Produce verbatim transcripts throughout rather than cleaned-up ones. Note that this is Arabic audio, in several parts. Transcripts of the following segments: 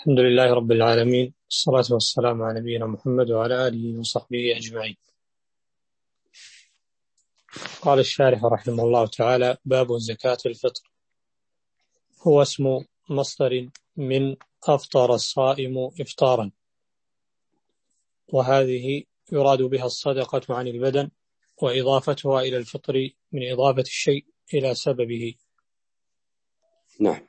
الحمد لله رب العالمين، الصلاة والسلام على نبينا محمد وعلى آله وصحبه أجمعين. قال الشارح رحمه الله تعالى: باب زكاة الفطر. هو اسم مصدر من أفطر الصائم إفطارا، وهذه يراد بها الصدقة عن البدن، وإضافتها إلى الفطر من إضافة الشيء إلى سببه. نعم.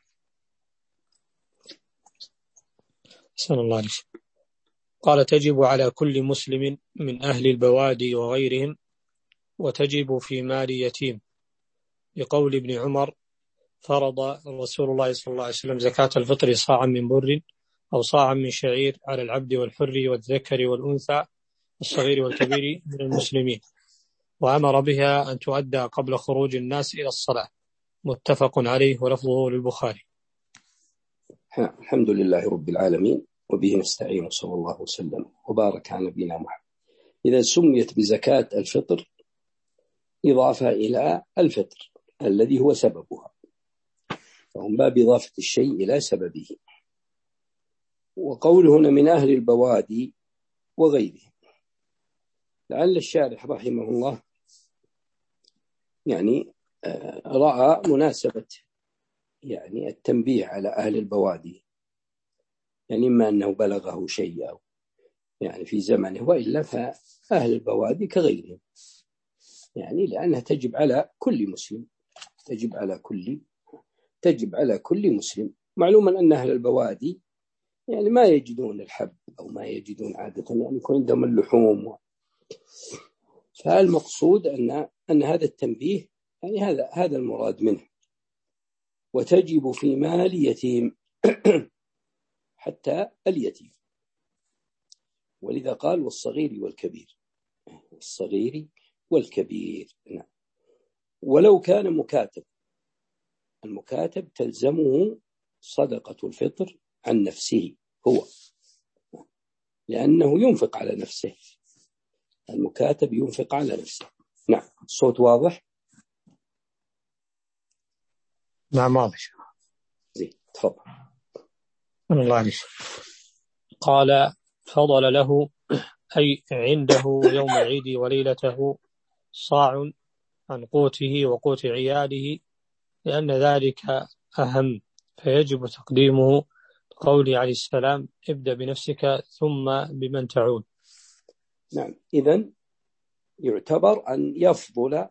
سن الله عليه. قال: تجب على كل مسلم من أهل البوادي وغيرهم، وتجب في مال يتيم، لقول ابن عمر: فرض رسول الله صلى الله عليه وسلم زكاة الفطر صاعا من بر أو صاعا من شعير على العبد والحر والذكر والأنثى الصغير والكبير من المسلمين، وأمر بها أن تؤدى قبل خروج الناس إلى الصلاة. متفق عليه، ولفظه للبخاري. الحمد لله رب العالمين، وبه نستعين، صلى الله وسلم وبارك على نبينا محمد. إذا سميت بزكاة الفطر إضافة إلى الفطر الذي هو سببها، فهم باب إضافة الشيء إلى سببه. وقوله هنا من أهل البوادي وغيرهم، لعل الشارح رحمه الله يعني رأى مناسبة يعني التنبيه على أهل البوادي، يعني إما أنه بلغه شيء أو يعني في زمنه، وإلا فأهل البوادي كغيرهم، يعني لأنها تجب على كل مسلم، تجب على كل تجب على كل مسلم. معلوما أن أهل البوادي يعني ما يجدون الحب أو ما يجدون عادة، يعني يكون عندهم اللحوم، فالمقصود أن أن هذا التنبيه يعني هذا هذا المراد منه. وتجب في مال يتيم حتى اليتيم، ولذا قال والصغير والكبير، الصغير والكبير. نعم. ولو كان مكاتب، المكاتب تلزمه صدقة الفطر عن نفسه هو، لأنه ينفق على نفسه، المكاتب ينفق على نفسه. نعم. الصوت واضح؟ نعم واضح. زين، تفضل. الله عليه. قال: فضل له أي عنده يوم العيد وليلته صاع عن قوته وقوت عياله، لأن ذلك أهم، فيجب تقديمه قولي عليه السلام: ابدأ بنفسك ثم بمن تعود. نعم. إذن يعتبر أن يفضل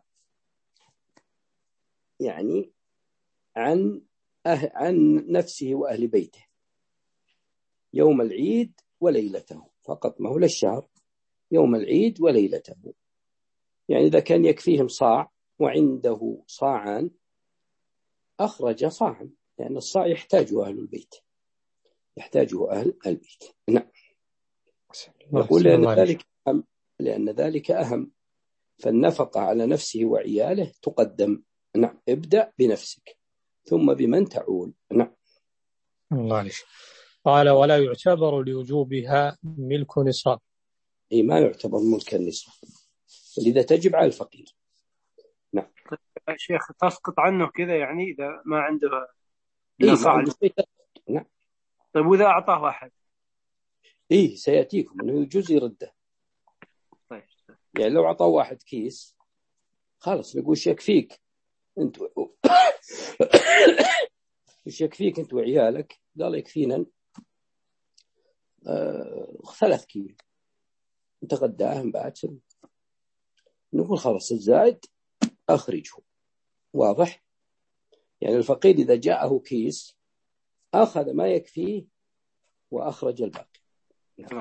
يعني عن أه... عن نفسه وأهل بيته يوم العيد وليلته فقط، ما هو للشهر، يوم العيد وليلته. يعني إذا كان يكفيهم صاع وعنده صاعان أخرج صاعا، لأن الصاع يحتاجه أهل البيت، يحتاجه أهل البيت. نعم. يقول لأن ذلك أهم، لأن ذلك أهم، فالنفقة على نفسه وعياله تقدم. نعم. ابدأ بنفسك ثم بمن تعول. نعم. الله عليه. قال: ولا يعتبر لوجوبها ملك نصاب. أي ما يعتبر ملك النصاب، ولذا تجب على الفقير. نعم. طيب شيخ، تسقط عنه كذا يعني إذا ما عنده إيه ما عنده شيء. نعم. طيب وإذا أعطاه واحد؟ إيه سيأتيكم أنه يجوز يرده. طيب. يعني لو أعطاه واحد كيس خلاص نقول يكفيك أنت وش يكفيك أنت وعيالك؟ قال يكفينا آه ثلاث كيلو نتغداهم باكر، نقول خلاص الزائد أخرجه. واضح؟ يعني الفقير إذا جاءه كيس أخذ ما يكفيه وأخرج الباقي. نعم.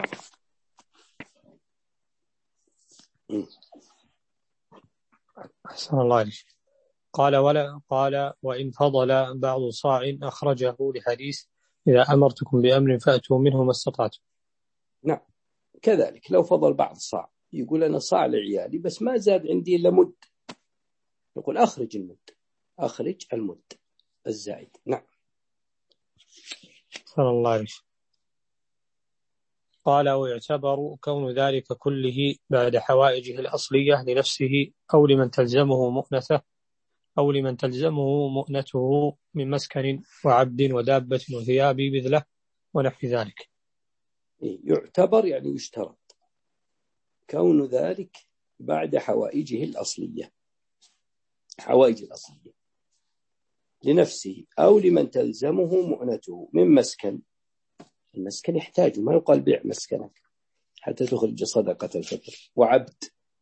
أحسن الله عليك. قال: ولا قال وإن فضل بعض صاع أخرجه لحديث: إذا أمرتكم بأمر فأتوا منه ما استطعتم. نعم. كذلك لو فضل بعض صاع، يقول أنا صاع لعيالي بس ما زاد عندي إلا مد، يقول أخرج المد، أخرج المد الزائد. نعم. صلى الله عليه. قال: ويعتبر كون ذلك كله بعد حوائجه الأصلية لنفسه أو لمن تلزمه مؤنته أو لمن تلزمه مؤنته من مسكن وعبد ودابة وثياب بذلة ونحو ذلك. يعتبر يعني يشترط كون ذلك بعد حوائجه الأصلية، حوائج الأصلية لنفسه أو لمن تلزمه مؤنته من مسكن. المسكن يحتاج، ما يقال بيع مسكنك حتى تخرج صدقة الفطر، وعبد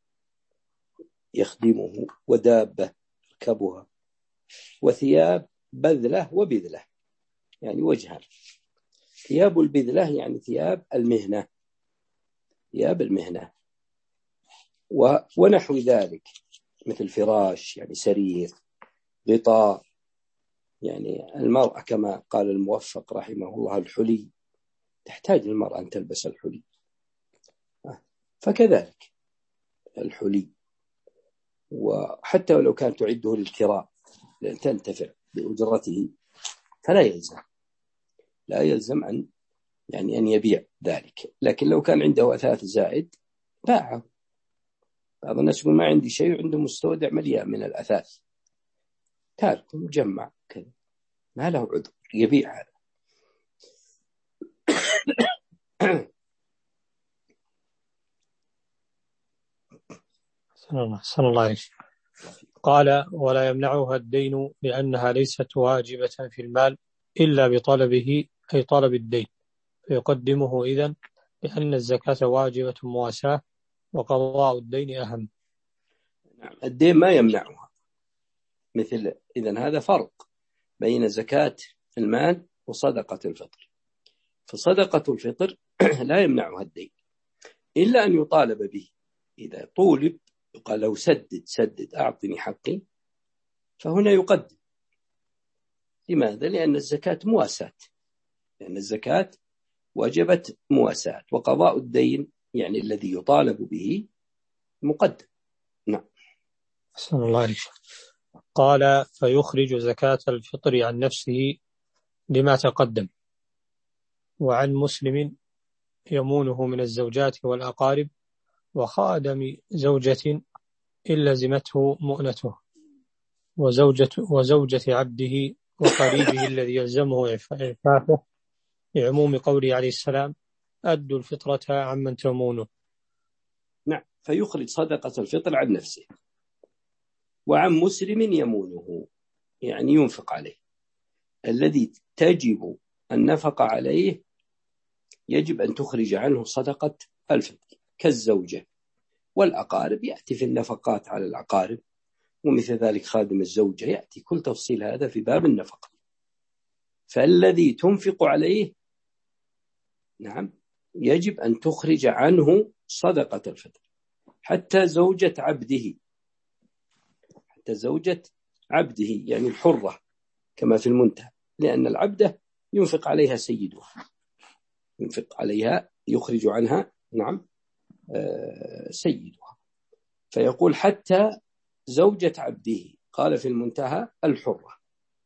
يخدمه، ودابة يركبها، وثياب بذلة وبذلة، يعني وجهان. ثياب البذلة يعني ثياب المهنة، ثياب المهنة ونحو ذلك، مثل فراش يعني سرير، غطاء يعني المرأة كما قال الموفق رحمه الله الحلي، تحتاج المرأة أن تلبس الحلي، فكذلك الحلي. وحتى ولو كانت تعده للكراء لأن تنتفع بأجرته فلا يلزم، لا يلزم أن يعني أن يبيع ذلك. لكن لو كان عنده أثاث زائد باعه. بعض الناس يقول ما عندي شيء وعنده مستودع مليان من الأثاث، تارك مجمع كذا، ما له عذر يبيع هذا. صلى الله عليه وسلم. قال: ولا يمنعها الدين لأنها ليست واجبة في المال إلا بطلبه، أي طلب الدين، فيقدمه إذن، لأن الزكاة واجبة مواساة وقضاء الدين أهم. نعم، الدين ما يمنعها. مثل إذن هذا فرق بين زكاة المال وصدقة الفطر. فصدقة الفطر لا يمنعها الدين إلا أن يطالب به. إذا طولب يقال له سدد سدد أعطني حقي، فهنا يقدم. لماذا؟ لأن الزكاة مواساة، لأن الزكاة وجبت مواساة، وقضاء الدين يعني الذي يطالب به مقدم. نعم. صلى الله عليه وسلم. قال: فيخرج زكاة الفطر عن نفسه لما تقدم. وعن مسلم يمونه من الزوجات والأقارب وخادم زوجة إن لزمته مؤنته، وزوجة, وزوجة عبده وقريبه الذي يلزمه إعفافه، لعموم قوله عليه السلام: أدوا الفطرة عمن تمونه. نعم، فيخرج صدقة الفطر عن نفسه. وعن مسلم يمونه يعني ينفق عليه، الذي تجب النفقة عليه يجب أن تخرج عنه صدقة الفطر، كالزوجة والأقارب يأتي في النفقات على الأقارب، ومثل ذلك خادم الزوجة، يأتي كل تفصيل هذا في باب النفقة. فالذي تنفق عليه نعم يجب أن تخرج عنه صدقة الفطر، حتى زوجة عبده، حتى زوجة عبده يعني الحرة كما في المنتهى، لأن العبدة ينفق عليها سيدها، ينفق عليها يخرج عنها نعم سيدها. فيقول حتى زوجة عبده، قال في المنتهى الحرة،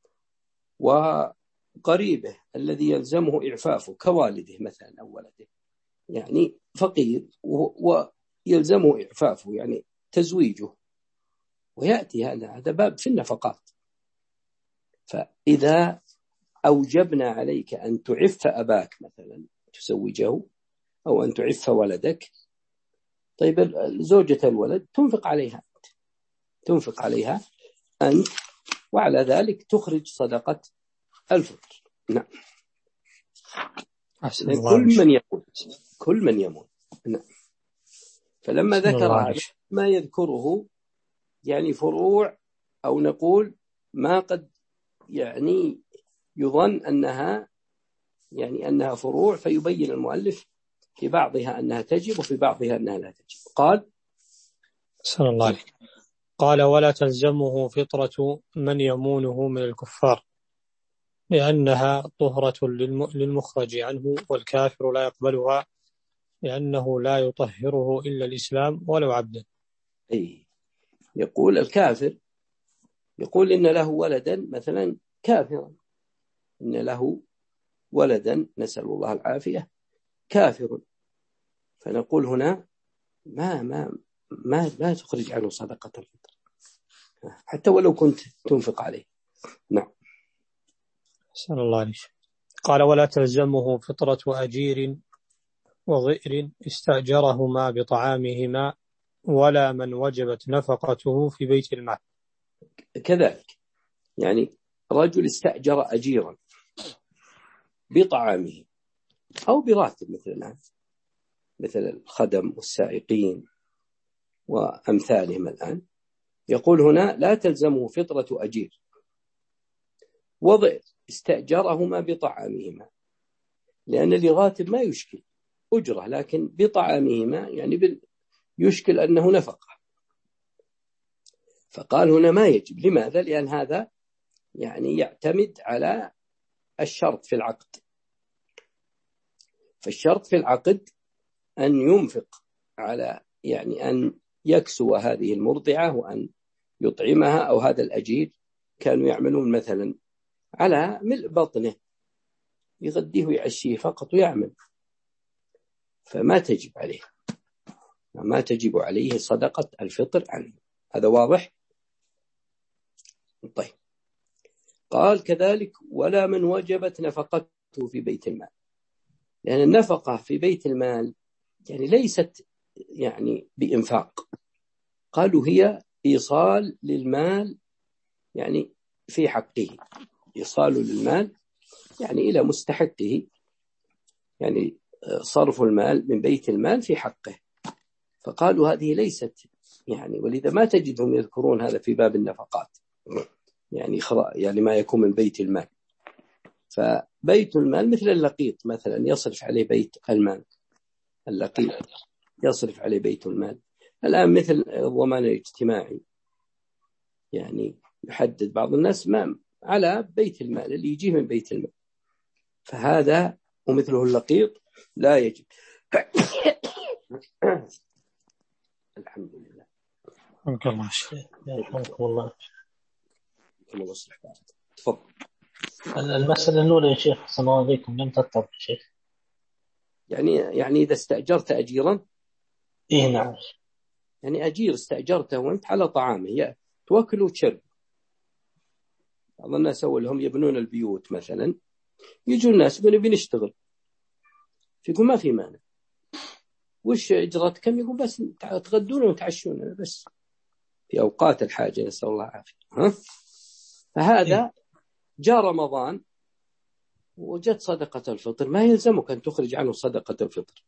وقريبه الذي يلزمه إعفافه كوالده مثلا أو ولده، يعني فقير ويلزمه إعفافه يعني تزويجه، ويأتي هذا هذا باب في النفقات. فإذا أوجبنا عليك أن تعف أباك مثلا تزوجه، أو أن تعف ولدك، طيب زوجة الولد تنفق عليها تنفق عليها أنت، وعلى ذلك تخرج صدقة الفطر. نعم. كل من يمون كل من يمون نعم. فلما ذكر هذا ما يذكره يعني فروع، أو نقول ما قد يعني يظن أنها يعني أنها فروع، فيبين المؤلف في بعضها أنها تجب وفي بعضها أنها لا تجب. قال صلى الله عليه قال: ولا تلزمه فطرة من يمونه من الكفار، لأنها طهرة للمخرج عنه، والكافر لا يقبلها لأنه لا يطهره إلا الإسلام ولو عبدا. أي يقول الكافر، يقول إن له ولدا مثلا كافرا، إن له ولدا نسأل الله العافية كافر، فنقول هنا ما ما ما لا تخرج عنه صدقة الفطر حتى ولو كنت تنفق عليه. نعم. صلى الله عليه وسلم. قال ولا تلزمه فطرة أجير وظئر استأجرهما بطعامهما ولا من وجبت نفقته في بيت المال. كذلك يعني رجل استأجر أجيرا بطعامه أو براتب مثل الآن، مثل الخدم والسائقين وأمثالهم الآن، يقول هنا لا تلزمه فطرة أجير وضع استأجرهما بطعامهما، لأن الراتب ما يشكل أجرة، لكن بطعامهما يعني يشكل أنه نفقة. فقال هنا ما يجب. لماذا؟ لأن هذا يعني يعتمد على الشرط في العقد، فالشرط في العقد أن ينفق على يعني أن يكسو هذه المرضعة وأن يطعمها، أو هذا الأجير كانوا يعملون مثلا على ملء بطنه، يغديه ويعشيه فقط ويعمل، فما تجب عليه ما تجب عليه صدقة الفطر عنه. هذا واضح؟ طيب. قال كذلك ولا من وجبت نفقته في بيت المال، لأن النفقة في بيت المال يعني ليست يعني بإنفاق، قالوا هي إيصال للمال يعني في حقه، إيصال للمال يعني إلى مستحقه، يعني صرف المال من بيت المال في حقه. فقالوا هذه ليست يعني، ولذا ما تجدهم يذكرون هذا في باب النفقات، يعني يعني ما يكون من بيت المال. فبيت المال مثل اللقيط مثلا يصرف عليه بيت المال، اللقيط يصرف عليه بيت المال. الآن مثل الضمان الاجتماعي، يعني يحدد بعض الناس ما على بيت المال اللي يجيه من بيت المال، فهذا ومثله اللقيط لا يجب. الحمد لله. حمك الله شيخ. يرحمكم الله. الله يصلح بالك. تفضل. المسألة الأولى يا شيخ أحسن الله عليكم لم تتضح شيخ. يعني يعني إذا استأجرت أجيرا، إيه نعم، يعني أجير استأجرته وأنت على طعامه توكل وتشرب. بعض الناس أولهم يبنون البيوت مثلا، يجوا الناس يقولون بنشتغل، يقول ما في مانع، وش إجرتكم؟ يقول بس تغدون وتعشون بس في أوقات الحاجة، نسأل الله العافية. ها؟ فهذا جاء رمضان وجدت صدقة الفطر، ما يلزمك أن تخرج عنه صدقة الفطر،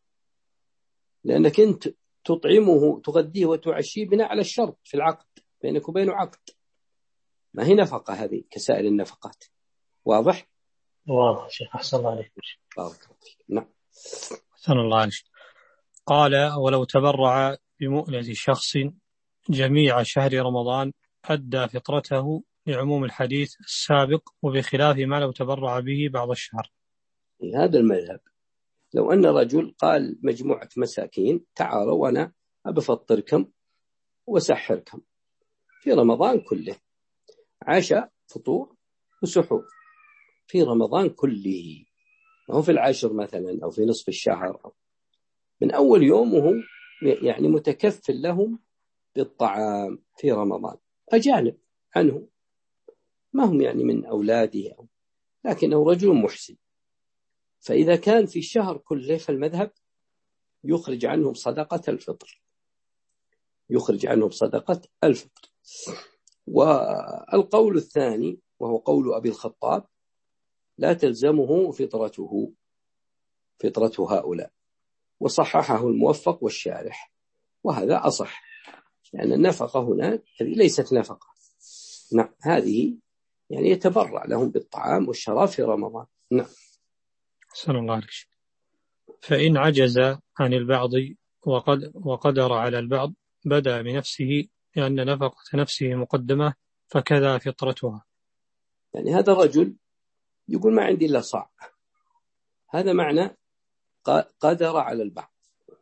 لأنك أنت تطعمه تغديه وتعشيه بناء على الشرط في العقد، بينك وبينه عقد، ما هي نفقة هذه كسائر النفقات. واضح؟ واضح شيخ أحسن الله عليكم. نعم. أحسن الله عليك. قال ولو تبرع بمؤنة شخص جميع شهر رمضان أدى فطرته لعموم الحديث السابق، وبخلاف ما لو تبرع به بعض الشهر. هذا المذهب. لو أن رجل قال مجموعة مساكين تعالوا وأنا أبفطركم وسحركم في رمضان كله، عشاء فطور وسحور في رمضان كله، وهو في العشر مثلا أو في نصف الشهر أو من أول يوم، وهو يعني متكفل لهم بالطعام في رمضان، أجانب عنه ما هم يعني من أولاده أو، لكنه رجل محسن. فإذا كان في الشهر كله فالمذهب يخرج عنهم صدقة الفطر، يخرج عنهم صدقة الفطر. والقول الثاني وهو قول أبي الخطاب لا تلزمه فطرته فطرة هؤلاء، وصححه الموفق والشارح، وهذا أصح، لأن النفقة هنا هذه ليست نفقة. نعم، هذه يعني يتبرع لهم بالطعام والشراب في رمضان. نعم. أحسن الله عليك. فإن عجز عن البعض وقد وقدر على البعض بدأ بنفسه، لأن نفقة نفسه مقدمة، فكذا فطرتها. يعني هذا الرجل يقول ما عندي إلا صاع، هذا معنى قدر على البعض،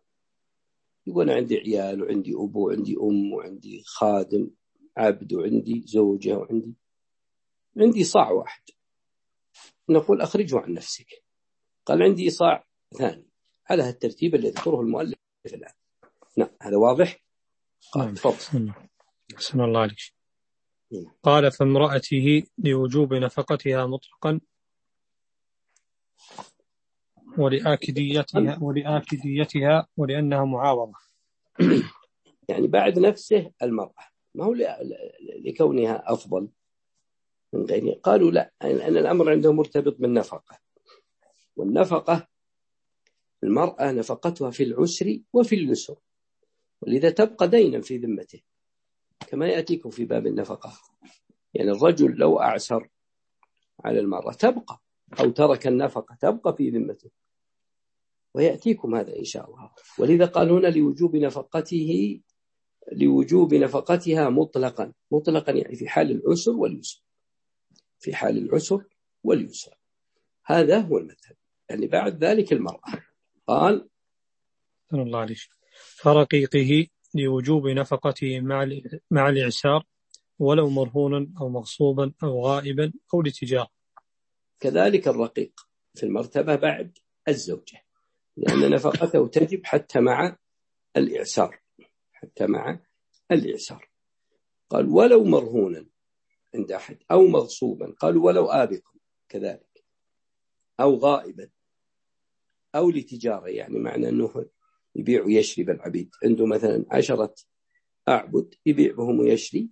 يقول عندي عيال وعندي أبو وعندي أم وعندي خادم عبد وعندي زوجة وعندي عندي صاع واحد، نقول أخرجه عن نفسك. قال عندي صاع ثاني، على الترتيب الذي يذكره المؤلف الآن. نعم، هذا واضح. قال تفضل. أحسن الله عليك. قال فامرأته لوجوب نفقتها مطلقا ولآكديتها ولآكديتها ولأنها معاوضة. يعني بعد نفسه المرأة، ما هو لكونها أفضل من غيره. قالوا لا، أن الأمر عندهم مرتبط بالنفقة، والنفقة المرأة نفقتها في العسر وفي اليسر، ولذا تبقى دينا في ذمته كما يأتيكم في باب النفقة. يعني الرجل لو أعسر على المرأة تبقى، أو ترك النفقة تبقى في ذمته، ويأتيكم هذا إن شاء الله. ولذا قال هنا لوجوب نفقته لوجوب نفقتها مطلقا، مطلقا يعني في حال العسر واليسر، في حال العسر واليسر. هذا هو المذهب. يعني بعد ذلك المرأة قال الله عليه فرقيقه لوجوب نفقته مع مع الإعسار ولو مرهونا أو مغصوبا أو غائبا أو لتجارة. كذلك الرقيق في المرتبة بعد الزوجة، لأن نفقته تجب حتى مع الإعسار، حتى مع الإعسار. قال ولو مرهونا عند أحد أو مغصوبا، قالوا ولو آبقا كذلك، أو غائبا أو لتجارة، يعني معنى أنه يبيع ويشري بالعبيد، عنده مثلا عشرة أعبد يبيع بهم ويشري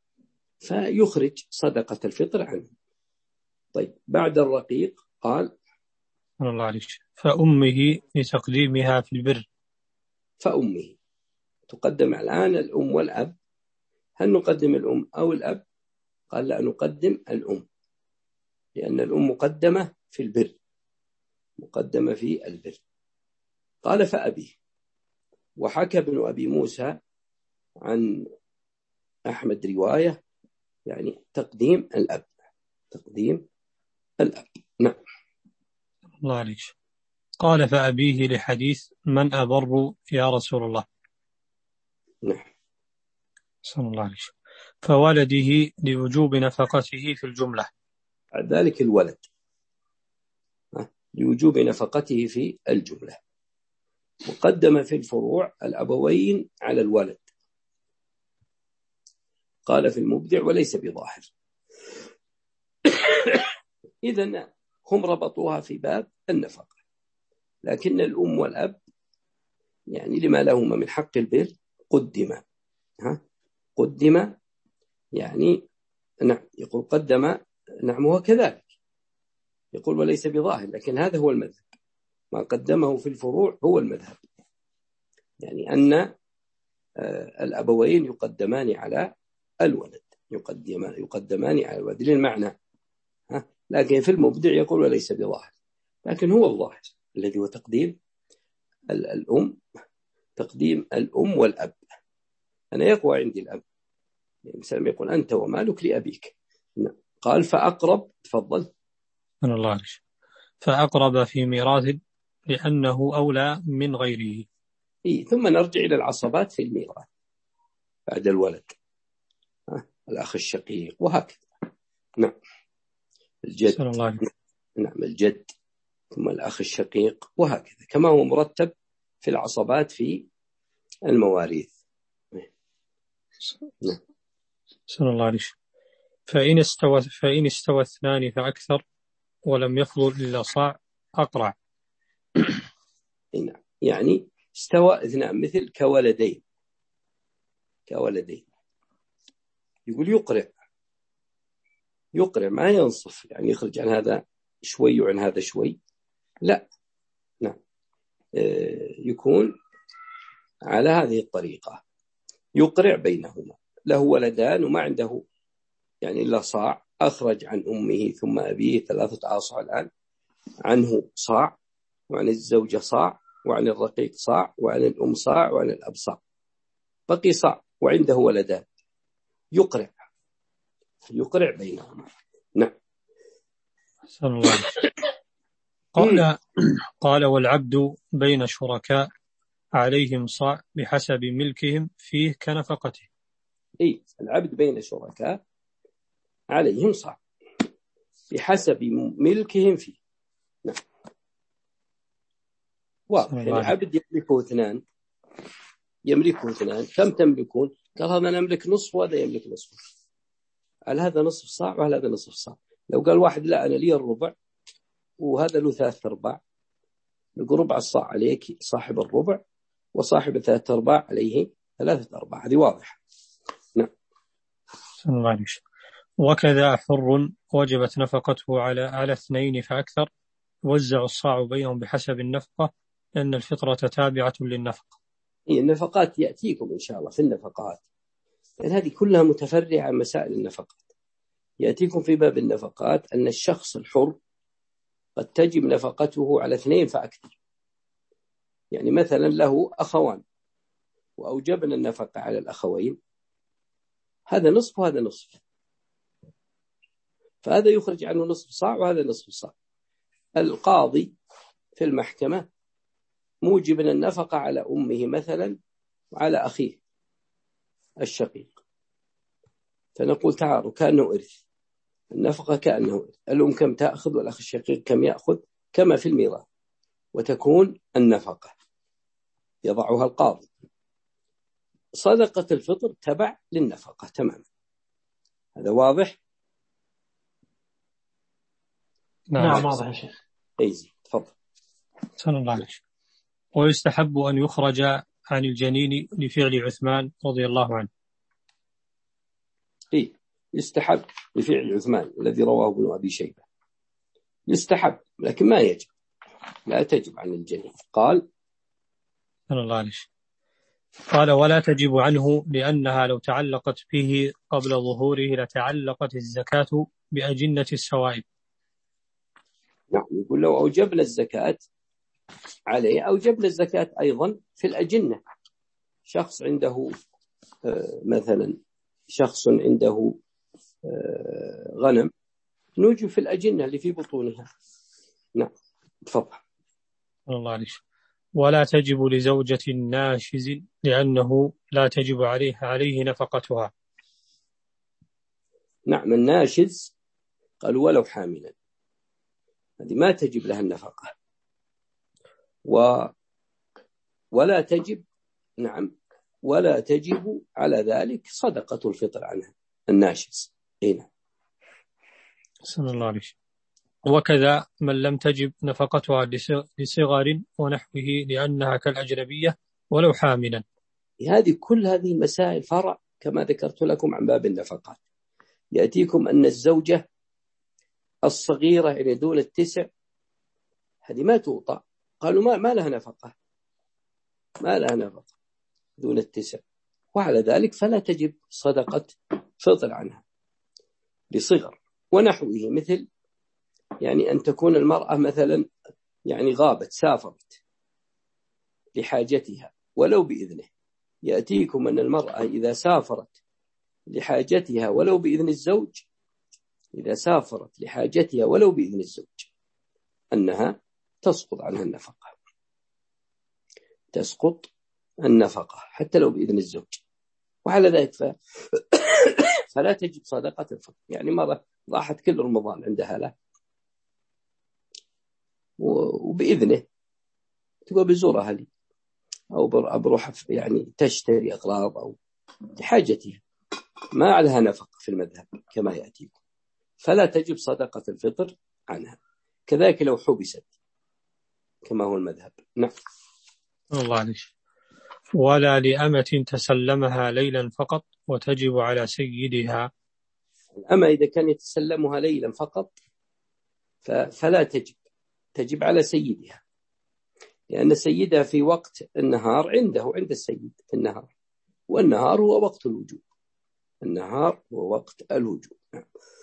فيخرج صدقة الفطر عنه. طيب بعد الرقيق قال الله عليه فأمه لتقديمها في البر. فأمه تقدم الآن الأم والأب، هل نقدم الأم أو الأب؟ قال لا، نقدم الأم، لأن الأم مقدمة في البر، مقدمة في البر. قال فأبيه. وحكى ابن أبي موسى عن أحمد رواية يعني تقديم الأب، تقديم الأب. نعم. الله عليك. قال فأبيه لحديث من أبر يا رسول الله. نعم. صلى الله عليه. فولده لوجوب نفقته في الجملة. بعد ذلك الولد لوجوب نفقته في الجملة. مقدم في الفروع الأبوين على الولد. قال في المبدع وليس بظاهر. إذن هم ربطوها في باب النفقة، لكن الأم والأب يعني لما لهما من حق البر قدم، ها قدم يعني نعم، يقول قدم نعم، هو كذلك يقول وليس بظاهر، لكن هذا هو المذهب، ما قدمه في الفروع هو المذهب، يعني أن الأبوين يقدمان على الولد، يقدمان يقدمان على الولد للمعنى، ها، لكن في المبدع يقول وليس بظاهر، لكن هو الظاهر الذي هو تقديم الأم، تقديم الأم والأب. أنا يقوى عندي الأب، مثلا يقول أنت ومالك لأبيك. قال فأقرب، تفضل. من الله عليك. فأقرب في ميراث لأنه أولى من غيره. إيه، ثم نرجع إلى العصبات في الميراث بعد الولد، ها، الأخ الشقيق وهكذا. نعم. الجد، نعم الجد، ثم الأخ الشقيق وهكذا، كما هو مرتب في العصبات في المواريث. نعم. صلى الله عليه. فإن استوى فإن استوى اثنان فأكثر ولم يفضل إلا صاع أقرع. يعني استوى اثنان مثل كولدين، كولدين يقول يقرع، يقرع ما ينصف، يعني يخرج عن هذا شوي وعن هذا شوي، لا، نعم، يكون على هذه الطريقة، يقرع بينهما، له ولدان وما عنده يعني إلا صاع، أخرج عن أمه ثم أبيه ثلاثة آصاع الآن، عنه صاع، وعن الزوجة صاع، وعن الرقيق صاع، وعن الأم صاع، وعن الأب صاع، بقي صاع، وعنده ولدان، يقرع، يقرع بينهما. نعم. صلى الله عليه. قال قال والعبد بين شركاء عليهم صاع بحسب ملكهم فيه كنفقته. إيه، العبد بين شركاء عليهم صاع بحسب ملكهم فيه. نعم. واضح، يعني عبد يملكه اثنان، يملكه اثنان، كم تملكون؟ قال هذا أنا أملك نصف وهذا يملك نصف، هل هذا نصف صاع وهل هذا نصف صاع؟ لو قال واحد لا أنا لي الربع وهذا له ثلاث أرباع، نقول ربع الصاع عليك صاحب الربع، وصاحب ثلاثة أرباع عليه ثلاثة أرباع. هذه واضحة. نعم. وكذا حر وجبت نفقته على على اثنين فأكثر وزع الصاع بينهم بحسب النفقة، لأن الفطرة تابعة للنفقة. هي النفقات يأتيكم إن شاء الله في النفقات، لأن هذه كلها متفرعة عن مسائل النفقات. يأتيكم في باب النفقات أن الشخص الحر قد تجب نفقته على اثنين فأكثر. يعني مثلا له أخوان وأوجبنا النفقة على الأخوين، هذا نصف وهذا نصف، فهذا يخرج عنه نصف صاع وهذا نصف صاع. القاضي في المحكمة موجب النفقة على أمه مثلا وعلى أخيه الشقيق، فنقول تعالوا كأنه إرث، النفقة كأنه إرث، الأم كم تأخذ والأخ الشقيق كم يأخذ كما في الميراث، وتكون النفقة يضعها القاضي. صدقة الفطر تبع للنفقة تماما. هذا واضح؟ نعم واضح يا شيخ. ايزي تفضل. صلى الله عليه وسلم. ويستحب أن يخرج عن الجنين لفعل عثمان رضي الله عنه. إيه يستحب لفعل عثمان الذي رواه ابن أبي شيبة، يستحب لكن ما يجب، لا تجب عن الجنين. قال صلى الله عليه وسلم قال ولا تجب عنه لأنها لو تعلقت به قبل ظهوره لتعلقت الزكاة بأجنة السوائب. نعم، يقول لو أوجبنا الزكاة عليه أوجبنا الزكاة أيضا في الأجنة. شخص عنده مثلا شخص عنده غنم نوجب في الأجنة اللي في بطونها. نعم تفضل. الله عليه. ولا تجب لزوجة ناشز لأنه لا تجب عليه عليه نفقتها. نعم الناشز قال ولو حاملا، هذه ما تجب لها النفقة. و ولا تجب نعم ولا تجب على ذلك صدقة الفطر عنها الناشز. هنا صلى الله عليه. وكذا من لم تجب نفقتها لصغر ونحوه لأنها كالأجنبية ولو حاملا. هذه كل هذه المسائل فرع كما ذكرت لكم عن باب النفقات. يأتيكم أن الزوجة الصغيرة يعني دون التسع هذه ما توطى، قالوا ما, ما لها نفقة، ما لها نفقة دون التسع، وعلى ذلك فلا تجب صدقة فطر عنها لصغر ونحوه. مثل يعني أن تكون المرأة مثلا يعني غابت سافرت لحاجتها ولو بإذنه. يأتيكم أن المرأة إذا سافرت لحاجتها ولو بإذن الزوج، إذا سافرت لحاجتها ولو بإذن الزوج أنها تسقط عنها النفقة، تسقط النفقة حتى لو بإذن الزوج. وعلى ذلك ف... فلا تجب صدقة الفطر. يعني مرة راحت كل رمضان عندها له وبإذنه تقول بزورها لي أو بروح يعني تشتري أغراض أو لحاجتها، ما عليها نفقة في المذهب كما يأتيكم، فلا تجب صدقة الفطر عنها. كذلك لو حبست كما هو المذهب. نعم الله عليه. ولا لأمة تسلمها ليلا فقط وتجب على سيدها. أما إذا كان يتسلمها ليلا فقط فلا تجب، تجب على سيدها، لأن سيدها في وقت النهار عنده عند السيد في النهار، والنهار هو وقت الوجوب، النهار هو وقت الوجوب. نعم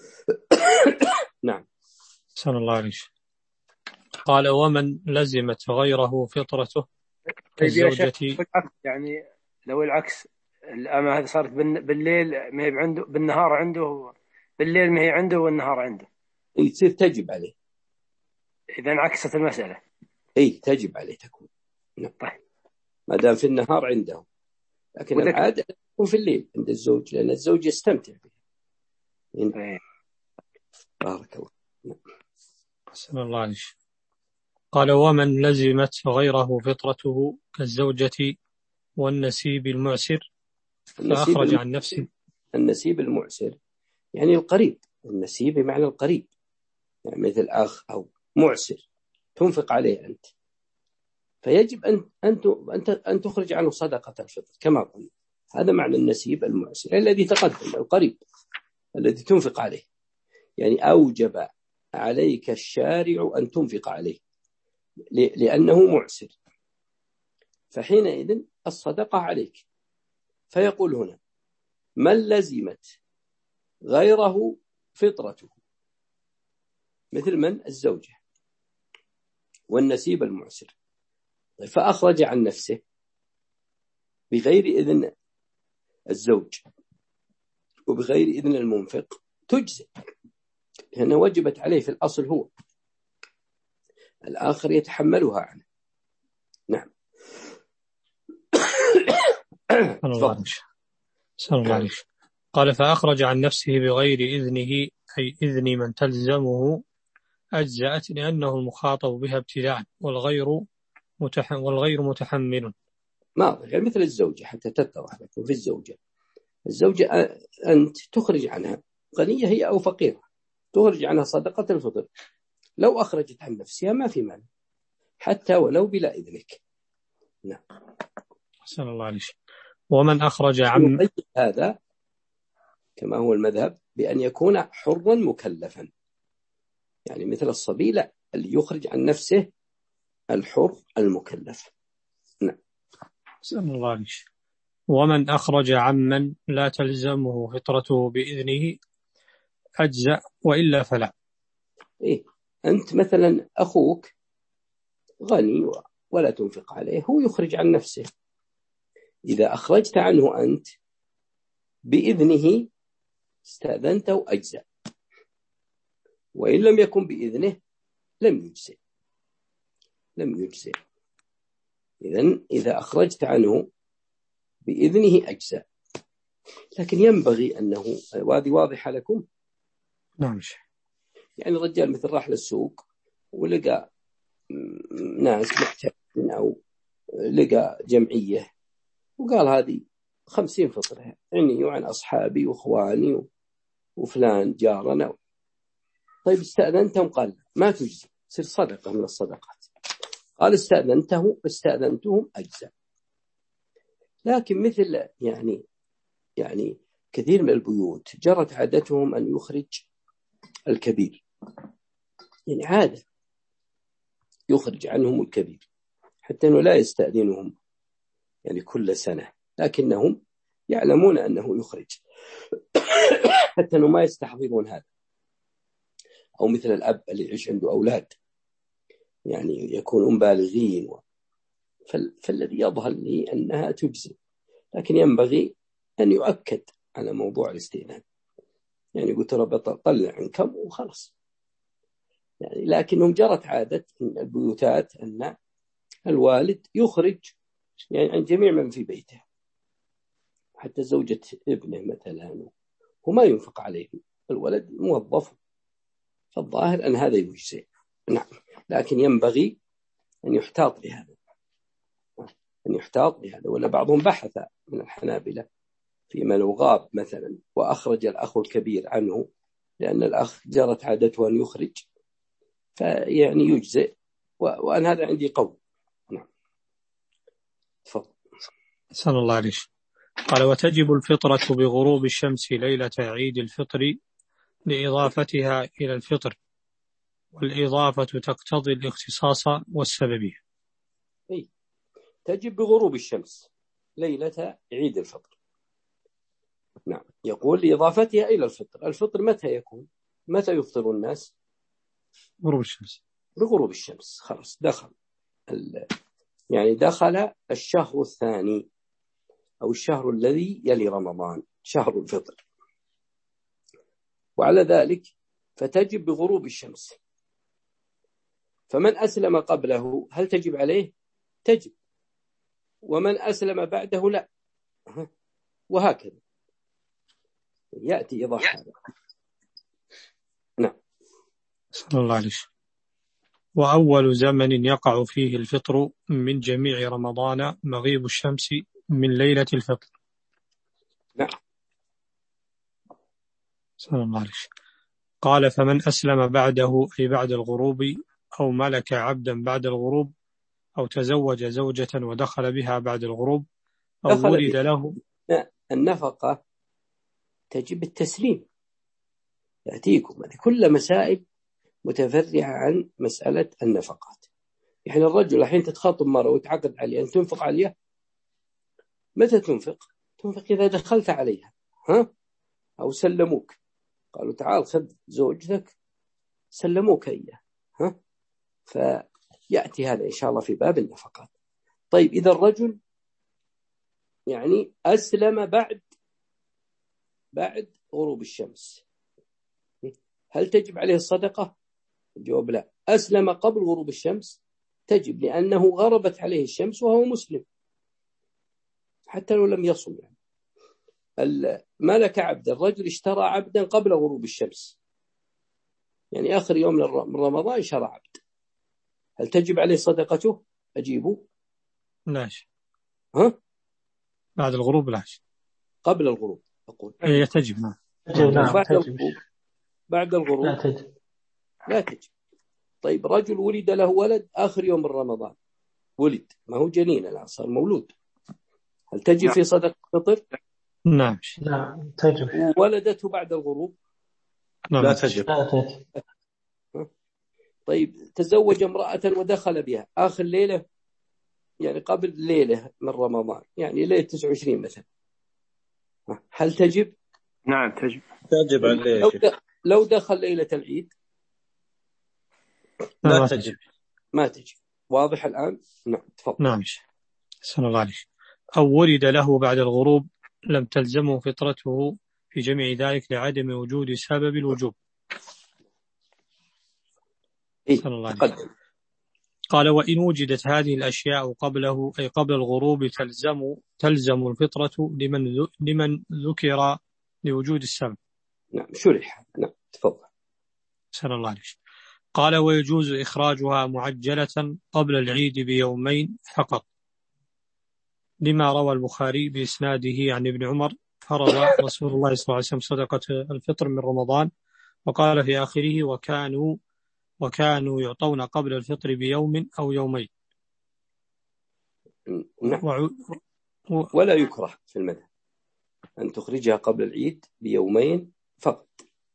نعم. صلى الله عليه. قال ومن لزمت غيره فطرته كالزوجة. يعني لو العكس الأمة هذه صارت بالليل ما هي عنده، بالنهار عنده، بالليل ما هي عنده والنهار عنده، يصير تجب عليه. إذا انعكست المسألة. إيه تجب عليه تكون. نعم. طيب. ما دام في النهار عنده، لكن العادة تكون في الليل عند الزوج لأن الزوج يستمتع به. طيب. بارك الله. نعم. صلى الله عليه. قال ومن لزمت غيره فطرته كالزوجة والنسيب المعسر فأخرج عن نفسه. النسيب المعسر يعني القريب، النسيب بمعنى القريب، يعني مثل أخ أو معسر تنفق عليه أنت، فيجب أن أن أن تخرج عنه صدقة الفطر كما قلنا. هذا معنى النسيب المعسر الذي تقدم القريب الذي تنفق عليه، يعني أوجب عليك الشارع أن تنفق عليه لأنه معسر، فحينئذ الصدقة عليك. فيقول هنا: من لزمت غيره فطرته، مثل من؟ الزوجة والنسيب المعسر، فأخرج عن نفسه بغير إذن الزوج وبغير إذن المنفق تجزئ، لأنه وجبت عليه في الأصل، هو الآخر يتحملها عنه. نعم. قال: فأخرج عن نفسه بغير إذنه أي إذن من تلزمه أجزأت، لأنه المخاطب بها ابتداء والغير متحمل والغير متحمل. ما يعني مثل الزوجة، حتى تتضح لكم في الزوجة. الزوجة أنت تخرج عنها، غنية هي أو فقيرة، تخرج عنها صدقة الفطر. لو أخرجت عن نفسها ما في مانع، حتى ولو بلا إذنك. نعم. أحسن الله عليك. ومن أخرج عن هذا كما هو المذهب بأن يكون حرا مكلفا، يعني مثل الصبي لا، اللي يخرج عن نفسه الحر المكلف. نعم. أحسن الله عليك. ومن أخرج عمن لا تلزمه فطرته بإذنه أجزأ وإلا فلا. إيه، أنت مثلا أخوك غني ولا تنفق عليه، هو يخرج عن نفسه، إذا أخرجت عنه أنت بإذنه استأذنته أجزاء، وإن لم يكن بإذنه لم يجزئ لم يجزئ إذن إذا أخرجت عنه بإذنه أجزاء. لكن ينبغي أنه، وهذه واضحة لكم. نعم. يعني الرجال مثل راح للسوق ولقى ناس محتاجين أو لقى جمعية وقال هذه خمسين فطرة عني وعن أصحابي وإخواني وفلان جارنا. طيب استأذنتهم؟ قال ما تجزي، تصير صدقة من الصدقات. قال استأذنته استأذنتهم أجزاء. لكن مثل يعني يعني كثير من البيوت جرت عادتهم أن يخرج الكبير، يعني عادة يخرج عنهم الكبير حتى أنه لا يستأذنهم يعني كل سنة، لكنهم يعلمون أنه يخرج حتى أنه ما يستحضرون هذا. أو مثل الأب اللي يعيش عنده أولاد يعني يكونون بالغين و... فال... فالذي يظهر لي أنها تجزي، لكن ينبغي أن يؤكد على موضوع الاستئذان، يعني قلت رب طلع عنكم وخلص يعني. لكنهم جرت عادة من البيوتات أن الوالد يخرج يعني عن جميع من في بيته، حتى زوجة ابنه مثلا وما ينفق عليه، الولد موظف، فالظاهر أن هذا يجزئ. نعم. لكن ينبغي أن يحتاط لهذا أن يحتاط لهذا ولا بعضهم بحث من الحنابلة فيما لو غاب مثلا وأخرج الأخ الكبير عنه، لأن الأخ جرت عادته أن يخرج، فيعني يجزئ، وأن هذا عندي قول. نعم. تفضل. صلى الله عليه. قال: وتجب الفطرة بغروب الشمس ليلة عيد الفطر لإضافتها إلى الفطر، والإضافة تقتضي الاختصاص والسببية. أي تجب بغروب الشمس ليلة عيد الفطر. نعم. يقول لإضافتها إلى الفطر. الفطر متى يكون؟ متى يفطر الناس؟ غروب الشمس. بغروب الشمس، خلاص دخل ال... يعني دخل الشهر الثاني أو الشهر الذي يلي رمضان، شهر الفطر، وعلى ذلك فتجب بغروب الشمس. فمن أسلم قبله هل تجب عليه؟ تجب. ومن أسلم بعده لا، وهكذا يأتي إيضاح هذا. نعم. صلى الله عليه. وأول زمن يقع فيه الفطر من جميع رمضان مغيب الشمس من ليلة الفطر. نعم. صلى الله عليه. قال: فمن أسلم بعده أي بعد الغروب أو ملك عبدا بعد الغروب أو تزوج زوجة ودخل بها بعد الغروب، أو دخل ولد بها. له. النفقة تجب التسليم، يأتيكم هذه كل مسائل متفرعة عن مسألة النفقات. يعني الرجل الحين تتخاطب مرة وتعقد عليها أن تنفق عليها، متى تنفق؟ تنفق إذا دخلت عليها، ها؟ أو سلموك، قالوا تعال خذ زوجتك، سلموك إياه، ها؟ فيأتي هذا إن شاء الله في باب النفقات. طيب إذا الرجل يعني أسلم بعد بعد غروب الشمس، هل تجب عليه الصدقة؟ الجواب لا. أسلم قبل غروب الشمس تجب، لأنه غربت عليه الشمس وهو مسلم حتى لو لم يصم. يعني ملك عبد، الرجل اشترى عبدا قبل غروب الشمس، يعني آخر يوم من رمضان شرى عبد، هل تجب عليه صدقته؟ أجيبه لاش. ها؟ بعد الغروب لاش. قبل الغروب أقول هي تجب. نعم. بعد الغروب بعد الغروب لا تجب. لا تجب. طيب رجل ولد له ولد آخر يوم من رمضان، ولد ما هو جنين الآن صار مولود، هل تجب في صدقة فطر؟ نعم. نعم تجب. وولدته بعد الغروب؟ نعم. لا تجب. لا تجب. طيب تزوج امرأة ودخل بها آخر ليلة، يعني قبل ليلة من رمضان، يعني ليلة تسعة وعشرين مثلا، هل تجب؟ نعم تجب. تجب عليه. لو, لو دخل ليلة العيد لا, لا تجب. ما تجب. واضح الآن؟ نعم تفضل. نعم. سلام الله عليك. أو ولد له بعد الغروب لم تلزمه فطرته في جميع ذلك لعدم وجود سبب الوجوب. إيه؟ سلام الله عليك. قال وإن وجدت هذه الأشياء قبله أي قبل الغروب تلزم تلزم الفطرة لمن لمن ذكر لوجود السبب. نعم شرح. نعم تفضل. سلام الله عليك. قال ويجوز إخراجها معجلة قبل العيد بيومين فقط، لما روى البخاري بإسناده عن ابن عمر فرض رسول الله صلى الله عليه وسلم صدقة الفطر من رمضان، وقال في آخره وكانوا وكانوا يعطون قبل الفطر بيوم أو يومين. نعم. و... و... ولا يكره في المذهب أن تخرجها قبل العيد بيومين فقط.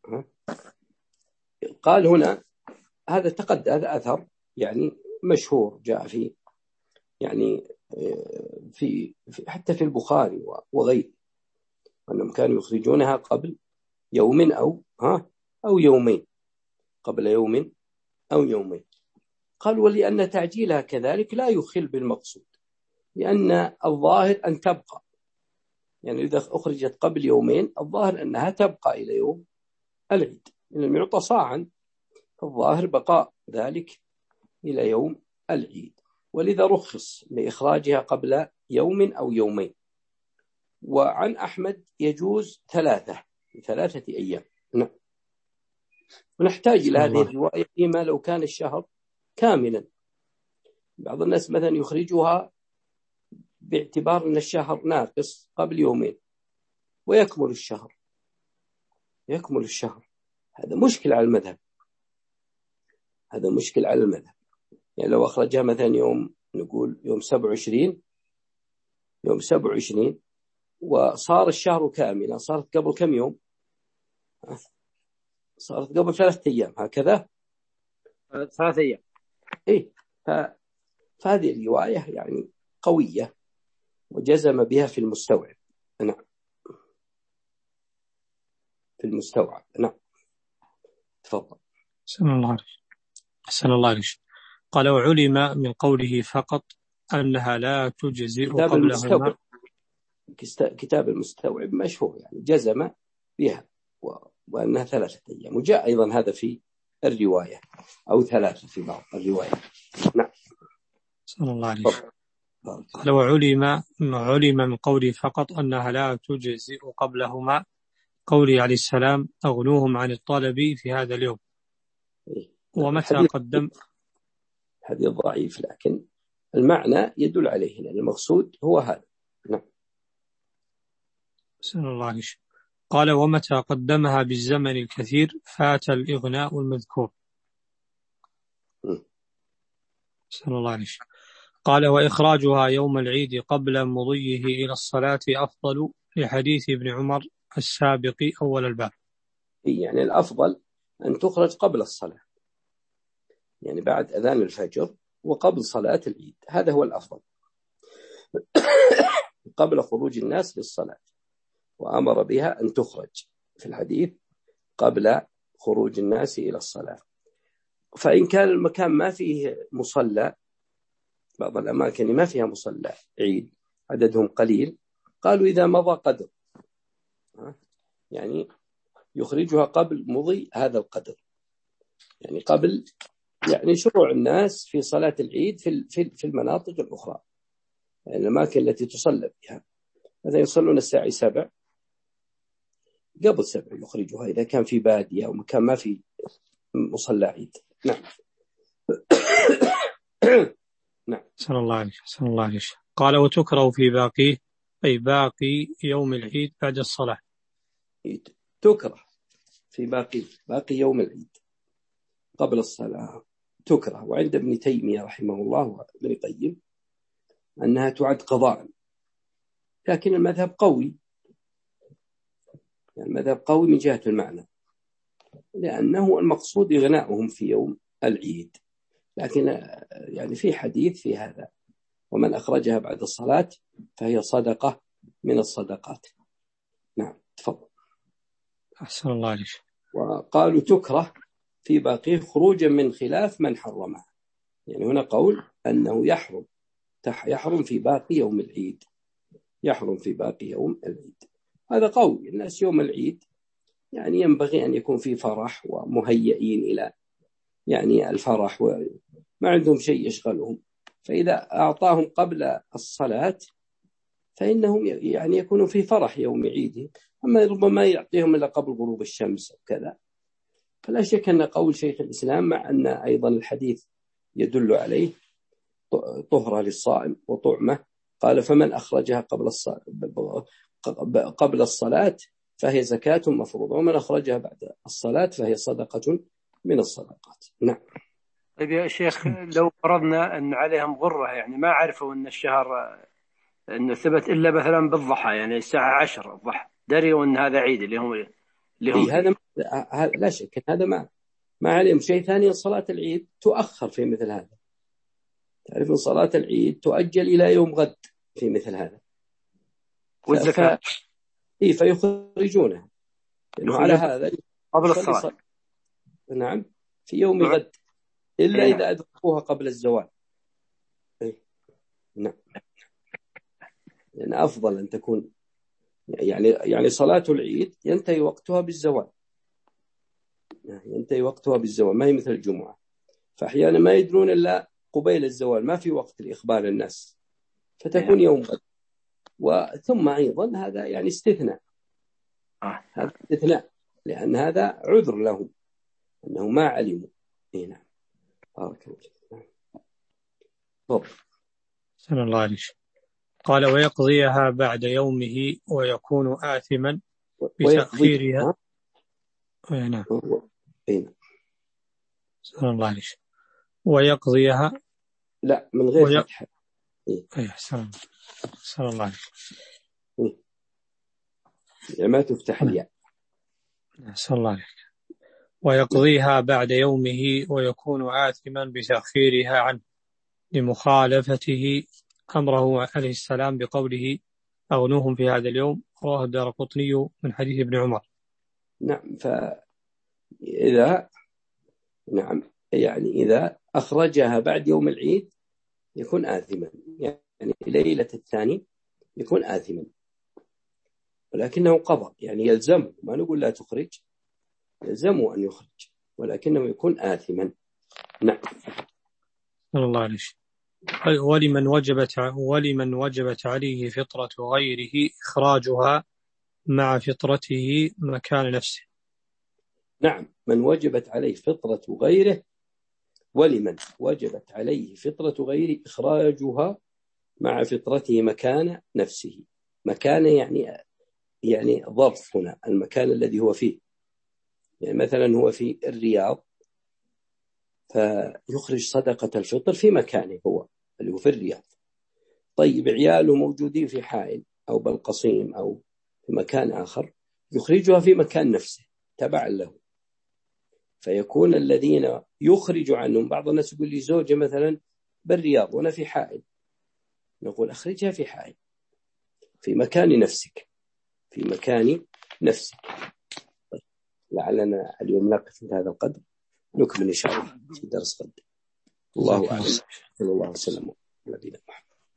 قال هنا هذا تقدم، هذا أثر يعني مشهور جاء في يعني في, في حتى في البخاري وغيره أنهم كانوا يخرجونها قبل يوم أو ها أو يومين، قبل يوم أو يومين. قال ولأن تعجيلها كذلك لا يخل بالمقصود، لأن الظاهر أن تبقى، يعني إذا أخرجت قبل يومين الظاهر أنها تبقى إلى يوم العيد، لأنه يعطى صاعا، الظاهر بقاء ذلك إلى يوم العيد، ولذا رخص لإخراجها قبل يوم أو يومين. وعن أحمد يجوز ثلاثة ثلاثة أيام. نعم. ونحتاج إلى هذه الرواية فيما لو كان الشهر كاملا. بعض الناس مثلا يخرجها باعتبار أن الشهر ناقص قبل يومين ويكمل الشهر يكمل الشهر هذا مشكل على المذهب، هذا مشكل على المذهب. يعني لو أخرجها مثلا يوم نقول يوم سبعة وعشرين يوم سبعة وعشرين وصار الشهر كاملا، صارت قبل كم يوم؟ صارت قبل ثلاثة أيام هكذا، ثلاثة أيام. إيه. فهذه الرواية يعني قوية وجزم بها في المستوعب. نعم في المستوعب. نعم تفضل. سلام الله عليك. سلام الله عليك. قال وعلم من قوله فقط أنها لا تجزئ قبلهما. كتاب المستوعب مشهور يعني جزم بها وأنها ثلاثة أيام، وجاء أيضا هذا في الرواية أو ثلاثة في بعض الرواية. نعم سلام الله عليك. قال وعلم علم من قوله فقط أنها لا تجزئ قبلهما قوله عليه السلام أغنوهم عن الطلب في هذا اليوم. ومتى قدم حديث ضعيف لكن المعنى يدل عليه، لأن المقصود هو هذا. نعم سلام الله عليك. قال ومتى قدمها بالزمن الكثير فات الإغناء المذكور. سلام الله عليك. قال وإخراجها يوم العيد قبل مضيه إلى الصلاة أفضل لحديث ابن عمر السابق أول الباب. يعني الأفضل أن تخرج قبل الصلاة، يعني بعد أذان الفجر وقبل صلاة العيد، هذا هو الأفضل قبل خروج الناس للصلاة، وأمر بها أن تخرج في الحديث قبل خروج الناس إلى الصلاة. فإن كان المكان ما فيه مصلى، بعض الأماكن ما فيها مصلى عيد عددهم قليل، قالوا إذا مضى قدر، يعني يخرجها قبل مضي هذا القدر، يعني قبل يعني شروع الناس في صلاة العيد في في المناطق الأخرى، يعني الأماكن التي تصلى فيها، مثلا يصلون الساعة سبع، قبل سبع يخرجها إذا كان في بادية أو مكان ما في مصلى عيد. نعم. نعم. سن الله عليه سن الله عليه. قال وتكره في باقيه، أي باقي يوم العيد بعد الصلاة. تكره في باقي باقي يوم العيد قبل الصلاة تكره. وعند ابن تيمية رحمه الله وابن القيم أنها تعد قضاء، لكن المذهب قوي، يعني المذهب قوي من جهة المعنى، لأنه المقصود إغناؤهم في يوم العيد، لكن يعني في حديث في هذا ومن أخرجها بعد الصلاة فهي صدقة من الصدقات. نعم تفضل. أحسن الله عليك. وقالوا تكره في باقيه خروجا من خلاف من حرمها، يعني هنا قول أنه يحرم يحرم في باقي يوم العيد، يحرم في باقي يوم العيد، هذا قوي. الناس يوم العيد يعني ينبغي أن يكون في فرح ومهيئين إلى يعني الفرح وما عندهم شيء يشغلهم، فإذا أعطاهم قبل الصلاة فإنهم يعني يكونوا في فرح يوم عيدهم، أما ربما يعطيهم إلا قبل غروب الشمس وكذا. فلا شك أن قول شيخ الإسلام مع أن أيضا الحديث يدل عليه طهرة للصائم وطعمة، قال فمن أخرجها قبل الصلاة قبل الصلاة فهي زكاة مفروضة، ومن أخرجها بعد الصلاة فهي صدقة من الصدقات. نعم. طيب يا شيخ، لو فرضنا أن عليهم غرة، يعني ما عرفوا أن الشهر أنه ثبت إلا مثلا بالضحى، يعني الساعة عشر الضحى، دريوا أن هذا عيد اللي هم اللي هم هذا لا شك هذا ما ما عليهم شيء ثاني. صلاة العيد تؤخر في مثل هذا، تعرف صلاة العيد تؤجل إلى يوم غد في مثل هذا، والزكاة ف... إيه فيخرجونها لأنه على هذا قبل الصلاة. صل... نعم في يوم غد إلا إيه. إذا أدركوها قبل الزوال. إيه. نعم، لأن أفضل أن تكون يعني يعني صلاة العيد ينتهي وقتها بالزوال، ينتهي وقتها بالزوال، ما هي مثل الجمعة، فأحيانا ما يدرون إلا قبيل الزوال، ما في وقت لإخبار الناس، فتكون يوم غد. وثم أيضا هذا يعني استثناء، هذا استثناء لأن هذا عذر لهم أنه ما علموا. إيه نعم. بارك الله. طب سن الله عليك. قال ويقضيها بعد يومه ويكون آثما بتأخيرها. نعم. سن الله عليك. ويقضيها لا من غير وي... فتح. إيه سن سن الله عليك. إيه. ما تفتح الياء. سن الله عليك. ويقضيها بعد يومه ويكون آثما بتأخيرها عنه لمخالفته أمره عليه السلام بقوله أغنوهم في هذا اليوم، رواه الدارقطني من حديث ابن عمر. نعم. فإذا نعم يعني إذا أخرجها بعد يوم العيد يكون آثما، يعني ليلة الثاني يكون آثما، ولكنه قضى، يعني يلزمه، ما نقول لا تخرج، يلزمه أن يخرج، ولكنه يكون آثما. نعم. صلى الله عليه وسلم. ولمن وجبت ولمن وجبت عليه فطرة غيره إخراجها مع فطرته مكان نفسه. نعم، من وجبت عليه فطرة غيره، ولمن وجبت عليه فطرة غيره إخراجها مع فطرته مكان نفسه. مكان يعني يعني ظرف، هنا المكان الذي هو فيه، يعني مثلا هو في الرياض فيخرج صدقة الفطر في مكانه هو، اللي هو في الرياض. طيب عياله موجودين في حائل أو بالقصيم أو في مكان آخر، يخرجها في مكان نفسه تبعا له، فيكون الذين يخرج عنهم، بعض الناس يقول لي زوجة مثلا بالرياض وأنا في حائل، نقول أخرجها في حائل في مكان نفسك، في مكان نفسك. لعلنا اليوم نقف في هذا القدر، نكمل إن شاء الله في درس غد. الله أعلم. صلى الله عليه وسلم على نبينا محمد.